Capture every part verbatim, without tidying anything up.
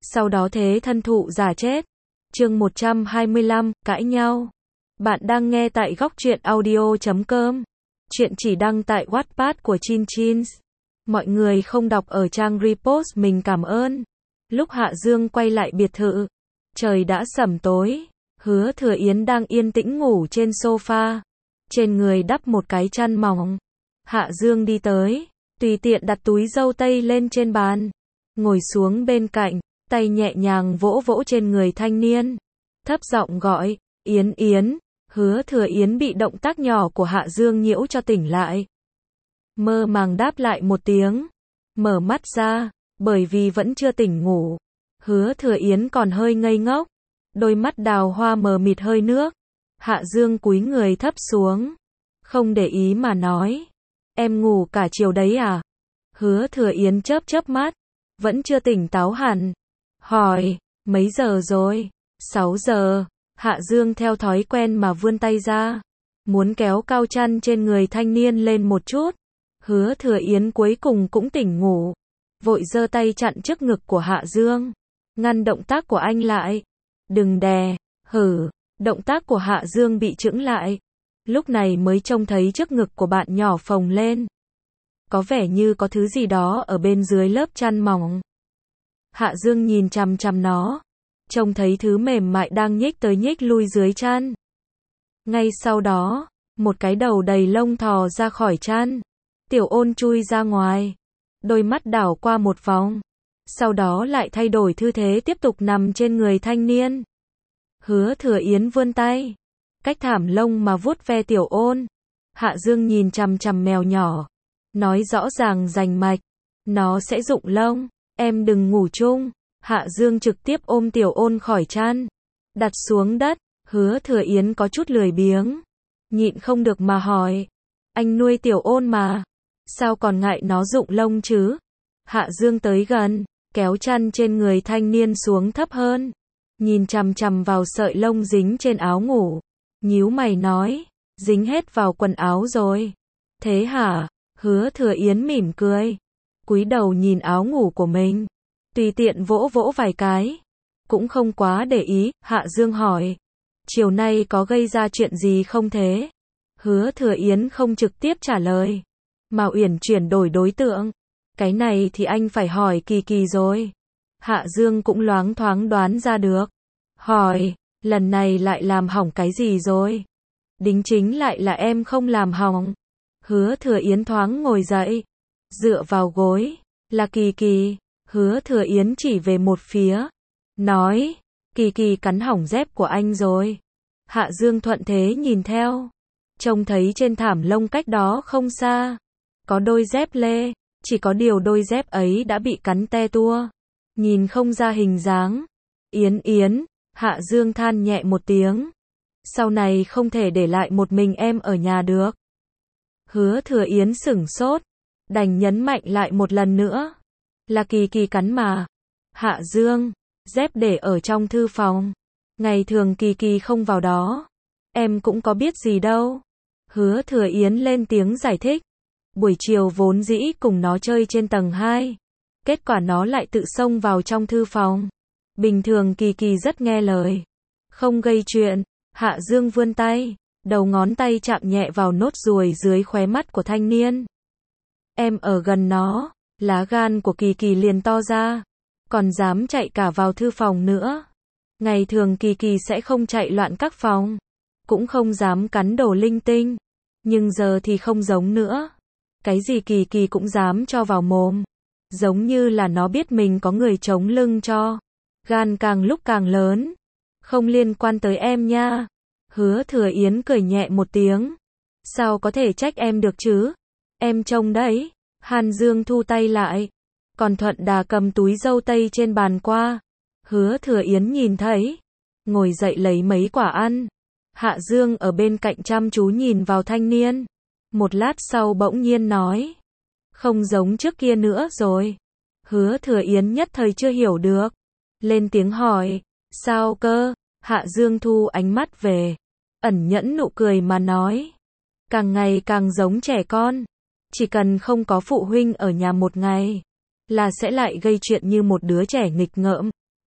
sau đó thế thân thụ giả chết. Chương một trăm hai mươi lăm, cãi nhau. Bạn đang nghe tại góc truyện audio chấm com. Chuyện chỉ đăng tại Wattpad của Chin Chins. Mọi người không đọc ở trang repost mình cảm ơn. Lúc Hạ Dương quay lại biệt thự, trời đã sẩm tối. Hứa Thừa Yến đang yên tĩnh ngủ trên sofa, trên người đắp một cái chăn mỏng. Hạ Dương đi tới, tùy tiện đặt túi dâu tây lên trên bàn, ngồi xuống bên cạnh, tay nhẹ nhàng vỗ vỗ trên người thanh niên, thấp giọng gọi, Yến Yến. Hứa Thừa Yến bị động tác nhỏ của Hạ Dương nhiễu cho tỉnh lại. Mơ màng đáp lại một tiếng, mở mắt ra, bởi vì vẫn chưa tỉnh ngủ. Hứa Thừa Yến còn hơi ngây ngốc, đôi mắt đào hoa mờ mịt hơi nước. Hạ Dương cúi người thấp xuống, không để ý mà nói, em ngủ cả chiều đấy à? Hứa Thừa Yến chớp chớp mắt, vẫn chưa tỉnh táo hẳn, hỏi, mấy giờ rồi? Sáu giờ. Hạ Dương theo thói quen mà vươn tay ra, muốn kéo cao chăn trên người thanh niên lên một chút. Hứa Thừa Yến cuối cùng cũng tỉnh ngủ, vội giơ tay chặn trước ngực của Hạ Dương, ngăn động tác của anh lại. Đừng đè, hử. Động tác của Hạ Dương bị chững lại, lúc này mới trông thấy trước ngực của bạn nhỏ phồng lên. Có vẻ như có thứ gì đó ở bên dưới lớp chăn mỏng. Hạ Dương nhìn chằm chằm nó, trông thấy thứ mềm mại đang nhích tới nhích lui dưới chăn. Ngay sau đó, một cái đầu đầy lông thò ra khỏi chăn. Tiểu Ôn chui ra ngoài, đôi mắt đảo qua một vòng, sau đó lại thay đổi tư thế tiếp tục nằm trên người thanh niên. Hứa Thừa Yến vươn tay, cách thảm lông mà vuốt ve Tiểu Ôn. Hạ Dương nhìn chằm chằm mèo nhỏ, nói rõ ràng rành mạch, nó sẽ rụng lông, em đừng ngủ chung. Hạ Dương trực tiếp ôm Tiểu Ôn khỏi chăn, đặt xuống đất. Hứa Thừa Yến có chút lười biếng, nhịn không được mà hỏi, anh nuôi Tiểu Ôn mà, sao còn ngại nó rụng lông chứ? Hạ Dương tới gần, kéo chăn trên người thanh niên xuống thấp hơn, nhìn chằm chằm vào sợi lông dính trên áo ngủ, nhíu mày nói, dính hết vào quần áo rồi. Thế hả? Hứa Thừa Yến mỉm cười, cúi đầu nhìn áo ngủ của mình, tùy tiện vỗ vỗ vài cái, cũng không quá để ý. Hạ Dương hỏi, chiều nay có gây ra chuyện gì không thế? Hứa Thừa Yến không trực tiếp trả lời, mà uyển chuyển đổi đối tượng. Cái này thì anh phải hỏi Kỳ Kỳ rồi. Hạ Dương cũng loáng thoáng đoán ra được, hỏi, lần này lại làm hỏng cái gì rồi? Đính chính lại là em không làm hỏng. Hứa Thừa Yến thoáng ngồi dậy, dựa vào gối, là Kỳ Kỳ. Hứa Thừa Yến chỉ về một phía, nói, Kỳ Kỳ cắn hỏng dép của anh rồi. Hạ Dương thuận thế nhìn theo, trông thấy trên thảm lông cách đó không xa, có đôi dép lê, chỉ có điều đôi dép ấy đã bị cắn te tua, nhìn không ra hình dáng. Yến Yến, Hạ Dương than nhẹ một tiếng, sau này không thể để lại một mình em ở nhà được. Hứa Thừa Yến sửng sốt, đành nhấn mạnh lại một lần nữa, là Kỳ Kỳ cắn mà. Hạ Dương, dép để ở trong thư phòng, ngày thường Kỳ Kỳ không vào đó, em cũng có biết gì đâu. Hứa Thừa Yến lên tiếng giải thích, buổi chiều vốn dĩ cùng nó chơi trên tầng hai, kết quả nó lại tự xông vào trong thư phòng. Bình thường Kỳ Kỳ rất nghe lời, không gây chuyện. Hạ Dương vươn tay, đầu ngón tay chạm nhẹ vào nốt ruồi dưới khóe mắt của thanh niên. Em ở gần nó, lá gan của Kỳ Kỳ liền to ra, còn dám chạy cả vào thư phòng nữa. Ngày thường Kỳ Kỳ sẽ không chạy loạn các phòng, cũng không dám cắn đồ linh tinh, nhưng giờ thì không giống nữa. Cái gì Kỳ Kỳ cũng dám cho vào mồm, giống như là nó biết mình có người chống lưng cho. Gan càng lúc càng lớn, không liên quan tới em nha. Hứa Thừa Yến cười nhẹ một tiếng, sao có thể trách em được chứ, em trông đấy. Hàn Dương thu tay lại, còn thuận đà cầm túi dâu tây trên bàn qua. Hứa Thừa Yến nhìn thấy, ngồi dậy lấy mấy quả ăn. Hạ Dương ở bên cạnh chăm chú nhìn vào thanh niên, một lát sau bỗng nhiên nói, không giống trước kia nữa rồi. Hứa Thừa Yến nhất thời chưa hiểu được, lên tiếng hỏi, sao cơ? Hạ Dương thu ánh mắt về, ẩn nhẫn nụ cười mà nói, càng ngày càng giống trẻ con, chỉ cần không có phụ huynh ở nhà một ngày, là sẽ lại gây chuyện như một đứa trẻ nghịch ngợm.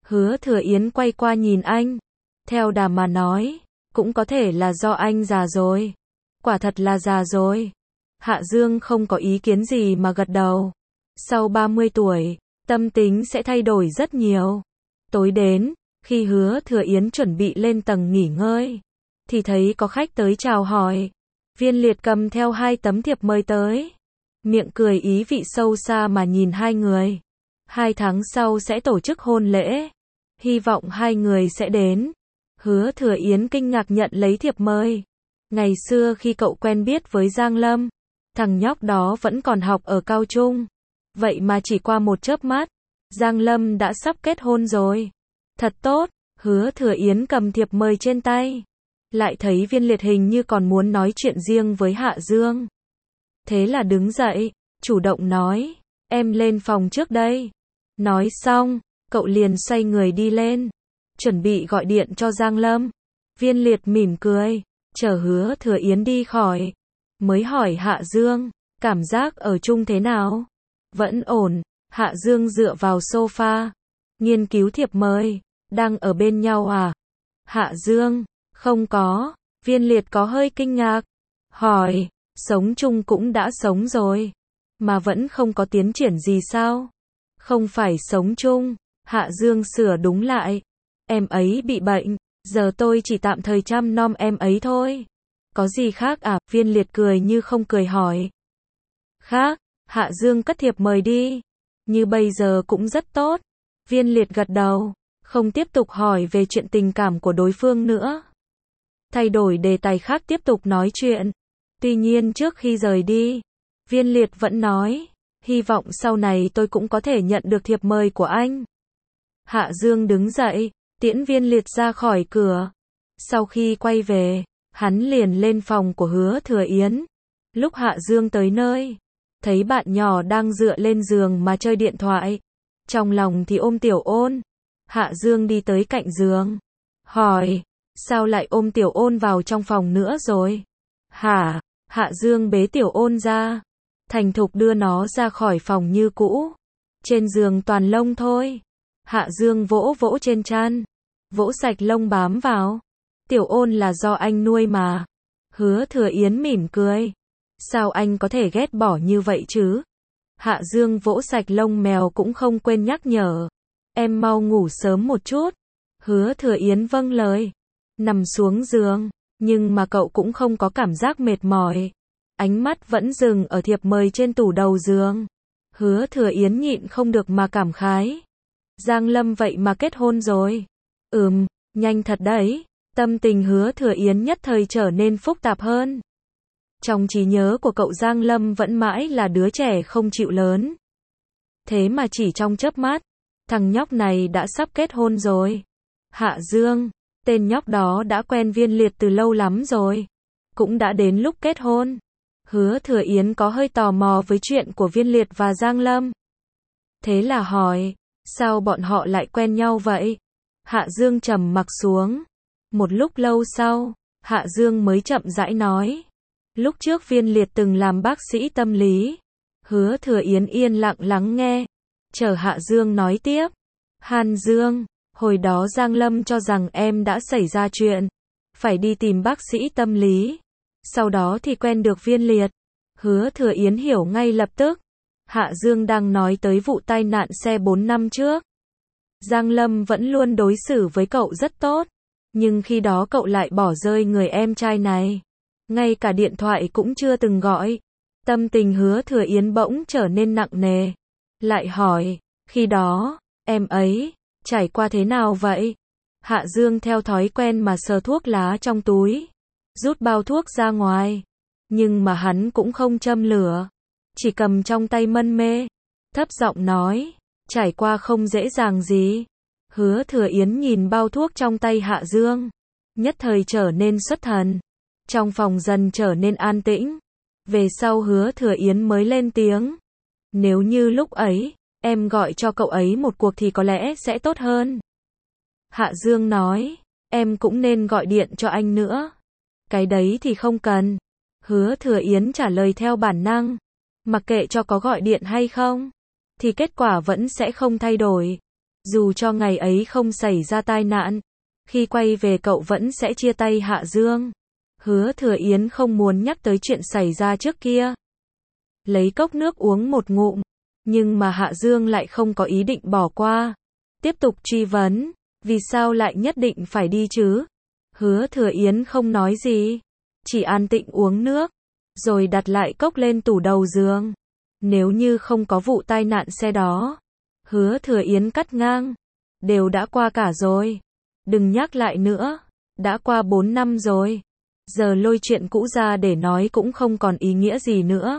Hứa Thừa Yến quay qua nhìn anh. Theo đà mà nói, cũng có thể là do anh già rồi. Quả thật là già rồi. Hạ Dương không có ý kiến gì mà gật đầu. Sau ba mươi tuổi, tâm tính sẽ thay đổi rất nhiều. Tối đến, khi Hứa Thừa Yến chuẩn bị lên tầng nghỉ ngơi, thì thấy có khách tới chào hỏi. Viên Liệt cầm theo hai tấm thiệp mời tới. Miệng cười ý vị sâu xa mà nhìn hai người. Hai tháng sau sẽ tổ chức hôn lễ. Hy vọng hai người sẽ đến. Hứa Thừa Yến kinh ngạc nhận lấy thiệp mời. Ngày xưa khi cậu quen biết với Giang Lâm, thằng nhóc đó vẫn còn học ở cao trung. Vậy mà chỉ qua một chớp mắt, Giang Lâm đã sắp kết hôn rồi. Thật tốt. Hứa Thừa Yến cầm thiệp mời trên tay. Lại thấy Viên Liệt hình như còn muốn nói chuyện riêng với Hạ Dương. Thế là đứng dậy, chủ động nói, em lên phòng trước đây. Nói xong, cậu liền xoay người đi lên, chuẩn bị gọi điện cho Giang Lâm. Viên Liệt mỉm cười, chờ Hứa Thừa Yến đi khỏi, mới hỏi Hạ Dương, cảm giác ở chung thế nào? Vẫn ổn. Hạ Dương dựa vào sofa, nghiên cứu thiệp mời. Đang ở bên nhau à? Hạ Dương, không có. Viên Liệt có hơi kinh ngạc, hỏi, sống chung cũng đã sống rồi, mà vẫn không có tiến triển gì sao? Không phải sống chung. Hạ Dương sửa đúng lại, em ấy bị bệnh, giờ tôi chỉ tạm thời chăm nom em ấy thôi. Có gì khác à? Viên Liệt cười như không cười hỏi. Khác. Hạ Dương cất thiệp mời đi. Như bây giờ cũng rất tốt. Viên Liệt gật đầu, không tiếp tục hỏi về chuyện tình cảm của đối phương nữa. Thay đổi đề tài khác tiếp tục nói chuyện. Tuy nhiên trước khi rời đi, Viên Liệt vẫn nói, hy vọng sau này tôi cũng có thể nhận được thiệp mời của anh. Hạ Dương đứng dậy, tiễn Viên Liệt ra khỏi cửa. Sau khi quay về, hắn liền lên phòng của Hứa Thừa Yến. Lúc Hạ Dương tới nơi, thấy bạn nhỏ đang dựa lên giường mà chơi điện thoại. Trong lòng thì ôm Tiểu Ôn. Hạ Dương đi tới cạnh giường, hỏi, sao lại ôm Tiểu Ôn vào trong phòng nữa rồi? Hả? Hạ Dương bế Tiểu Ôn ra, thành thục đưa nó ra khỏi phòng như cũ. Trên giường toàn lông thôi. Hạ Dương vỗ vỗ trên trán, vỗ sạch lông bám vào. Tiểu Ôn là do anh nuôi mà. Hứa Thừa Yến mỉm cười. Sao anh có thể ghét bỏ như vậy chứ? Hạ Dương vỗ sạch lông mèo cũng không quên nhắc nhở. Em mau ngủ sớm một chút. Hứa Thừa Yến vâng lời, nằm xuống giường, nhưng mà cậu cũng không có cảm giác mệt mỏi. Ánh mắt vẫn dừng ở thiệp mời trên tủ đầu giường. Hứa Thừa Yến nhịn không được mà cảm khái. Giang Lâm vậy mà kết hôn rồi. Ừm, nhanh thật đấy. Tâm tình Hứa Thừa Yến nhất thời trở nên phức tạp hơn. Trong trí nhớ của cậu Giang Lâm vẫn mãi là đứa trẻ không chịu lớn. Thế mà chỉ trong chớp mắt, thằng nhóc này đã sắp kết hôn rồi. Hạ Dương, tên nhóc đó đã quen Viên Liệt từ lâu lắm rồi. Cũng đã đến lúc kết hôn. Hứa Thừa Yến có hơi tò mò với chuyện của Viên Liệt và Giang Lâm. Thế là hỏi, sao bọn họ lại quen nhau vậy? Hạ Dương trầm mặc xuống. Một lúc lâu sau, Hạ Dương mới chậm rãi nói. Lúc trước Viên Liệt từng làm bác sĩ tâm lý. Hứa Thừa Yến yên lặng lắng nghe. Chờ Hạ Dương nói tiếp. Hàn Dương, hồi đó Giang Lâm cho rằng em đã xảy ra chuyện, phải đi tìm bác sĩ tâm lý. Sau đó thì quen được Viên Liệt. Hứa Thừa Yến hiểu ngay lập tức. Hạ Dương đang nói tới vụ tai nạn xe bốn năm trước. Giang Lâm vẫn luôn đối xử với cậu rất tốt. Nhưng khi đó cậu lại bỏ rơi người em trai này. Ngay cả điện thoại cũng chưa từng gọi. Tâm tình Hứa Thừa Yến bỗng trở nên nặng nề. Lại hỏi, khi đó, em ấy, trải qua thế nào vậy? Hạ Dương theo thói quen mà sờ thuốc lá trong túi. Rút bao thuốc ra ngoài. Nhưng mà hắn cũng không châm lửa. Chỉ cầm trong tay mân mê. Thấp giọng nói, trải qua không dễ dàng gì. Hứa Thừa Yến nhìn bao thuốc trong tay Hạ Dương. Nhất thời trở nên xuất thần. Trong phòng dần trở nên an tĩnh. Về sau Hứa Thừa Yến mới lên tiếng. Nếu như lúc ấy, em gọi cho cậu ấy một cuộc thì có lẽ sẽ tốt hơn. Hạ Dương nói, em cũng nên gọi điện cho anh nữa. Cái đấy thì không cần. Hứa Thừa Yến trả lời theo bản năng. Mặc kệ cho có gọi điện hay không, thì kết quả vẫn sẽ không thay đổi. Dù cho ngày ấy không xảy ra tai nạn, khi quay về cậu vẫn sẽ chia tay Hạ Dương. Hứa Thừa Yến không muốn nhắc tới chuyện xảy ra trước kia. Lấy cốc nước uống một ngụm, nhưng mà Hạ Dương lại không có ý định bỏ qua. Tiếp tục truy vấn, vì sao lại nhất định phải đi chứ? Hứa Thừa Yến không nói gì, chỉ an tĩnh uống nước, rồi đặt lại cốc lên tủ đầu giường. Nếu như không có vụ tai nạn xe đó, Hứa Thừa Yến cắt ngang, đều đã qua cả rồi. Đừng nhắc lại nữa, đã qua bốn năm rồi. Giờ lôi chuyện cũ ra để nói cũng không còn ý nghĩa gì nữa.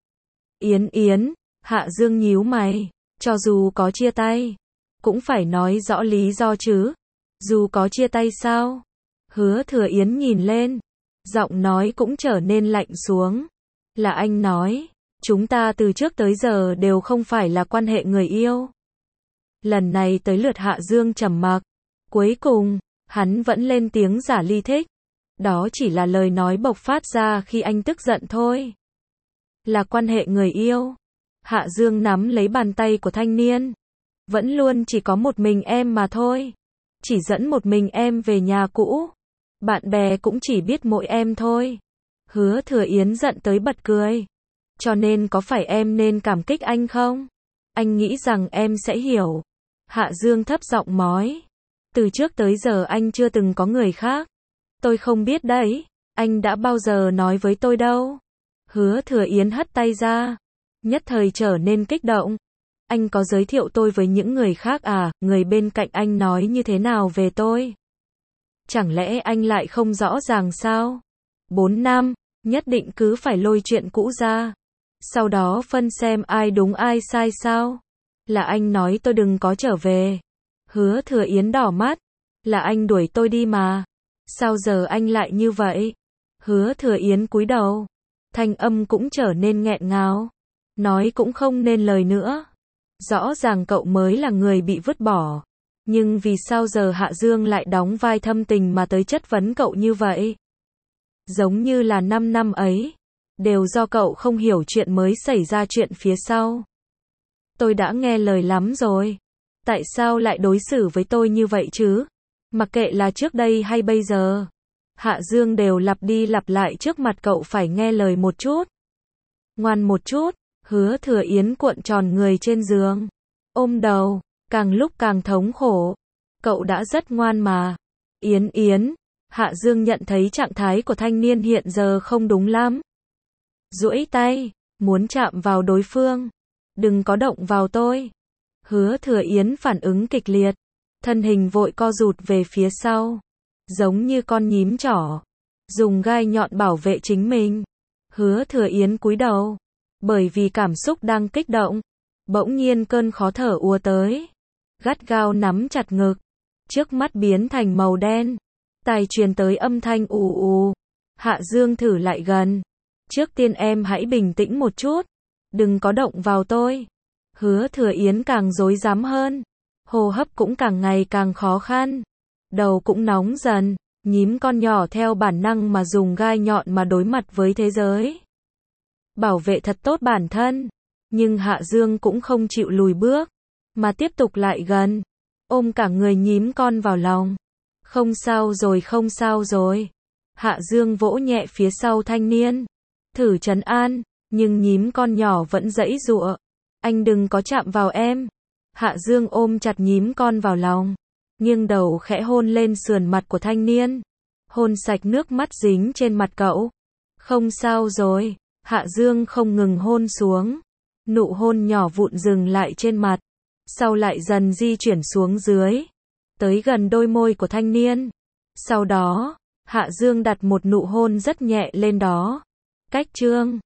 Yến Yến, Hạ Dương nhíu mày, cho dù có chia tay, cũng phải nói rõ lý do chứ. Dù có chia tay sao? Hứa Thừa Yến nhìn lên, giọng nói cũng trở nên lạnh xuống. Là anh nói, chúng ta từ trước tới giờ đều không phải là quan hệ người yêu. Lần này tới lượt Hạ Dương trầm mặc. Cuối cùng, hắn vẫn lên tiếng giả ly thích. Đó chỉ là lời nói bộc phát ra khi anh tức giận thôi. Là quan hệ người yêu. Hạ Dương nắm lấy bàn tay của thanh niên. Vẫn luôn chỉ có một mình em mà thôi. Chỉ dẫn một mình em về nhà cũ. Bạn bè cũng chỉ biết mỗi em thôi. Hứa Thừa Yến giận tới bật cười. Cho nên có phải em nên cảm kích anh không? Anh nghĩ rằng em sẽ hiểu. Hạ Dương thấp giọng nói. Từ trước tới giờ anh chưa từng có người khác. Tôi không biết đấy. Anh đã bao giờ nói với tôi đâu. Hứa Thừa Yến hất tay ra. Nhất thời trở nên kích động. Anh có giới thiệu tôi với những người khác à? Người bên cạnh anh nói như thế nào về tôi? Chẳng lẽ anh lại không rõ ràng sao? Bốn năm, nhất định cứ phải lôi chuyện cũ ra. Sau đó phân xem ai đúng ai sai sao? Là anh nói tôi đừng có trở về. Hứa Thừa Yến đỏ mắt. Là anh đuổi tôi đi mà. Sao giờ anh lại như vậy? Hứa Thừa Yến cúi đầu. Thanh âm cũng trở nên nghẹn ngào. Nói cũng không nên lời nữa. Rõ ràng cậu mới là người bị vứt bỏ. Nhưng vì sao giờ Hạ Dương lại đóng vai thâm tình mà tới chất vấn cậu như vậy? Giống như là năm năm ấy. Đều do cậu không hiểu chuyện mới xảy ra chuyện phía sau. Tôi đã nghe lời lắm rồi. Tại sao lại đối xử với tôi như vậy chứ? Mặc kệ là trước đây hay bây giờ. Hạ Dương đều lặp đi lặp lại trước mặt cậu phải nghe lời một chút. Ngoan một chút. Hứa Thừa Yến cuộn tròn người trên giường. Ôm đầu. Càng lúc càng thống khổ. Cậu đã rất ngoan mà. Yến Yến. Hạ Dương nhận thấy trạng thái của thanh niên hiện giờ không đúng lắm. Duỗi tay. Muốn chạm vào đối phương. Đừng có động vào tôi. Hứa Thừa Yến phản ứng kịch liệt. Thân hình vội co rụt về phía sau. Giống như con nhím trỏ. Dùng gai nhọn bảo vệ chính mình. Hứa Thừa Yến cúi đầu. Bởi vì cảm xúc đang kích động. Bỗng nhiên cơn khó thở ùa tới. Gắt gao nắm chặt ngực. Trước mắt biến thành màu đen. Tai truyền tới âm thanh ù ù. Hạ Dương thử lại gần. Trước tiên em hãy bình tĩnh một chút. Đừng có động vào tôi. Hứa Thừa Yến càng rối rắm hơn. Hô hấp cũng càng ngày càng khó khăn. Đầu cũng nóng dần. Nhím con nhỏ theo bản năng mà dùng gai nhọn mà đối mặt với thế giới. Bảo vệ thật tốt bản thân. Nhưng Hạ Dương cũng không chịu lùi bước. Mà tiếp tục lại gần. Ôm cả người nhím con vào lòng. Không sao rồi không sao rồi. Hạ Dương vỗ nhẹ phía sau thanh niên. Thử trấn an. Nhưng nhím con nhỏ vẫn giãy giụa. Anh đừng có chạm vào em. Hạ Dương ôm chặt nhím con vào lòng. Nghiêng đầu khẽ hôn lên sườn mặt của thanh niên. Hôn sạch nước mắt dính trên mặt cậu. Không sao rồi. Hạ Dương không ngừng hôn xuống. Nụ hôn nhỏ vụn dừng lại trên mặt. Sau lại dần di chuyển xuống dưới. Tới gần đôi môi của thanh niên. Sau đó, Hạ Dương đặt một nụ hôn rất nhẹ lên đó. Cách chương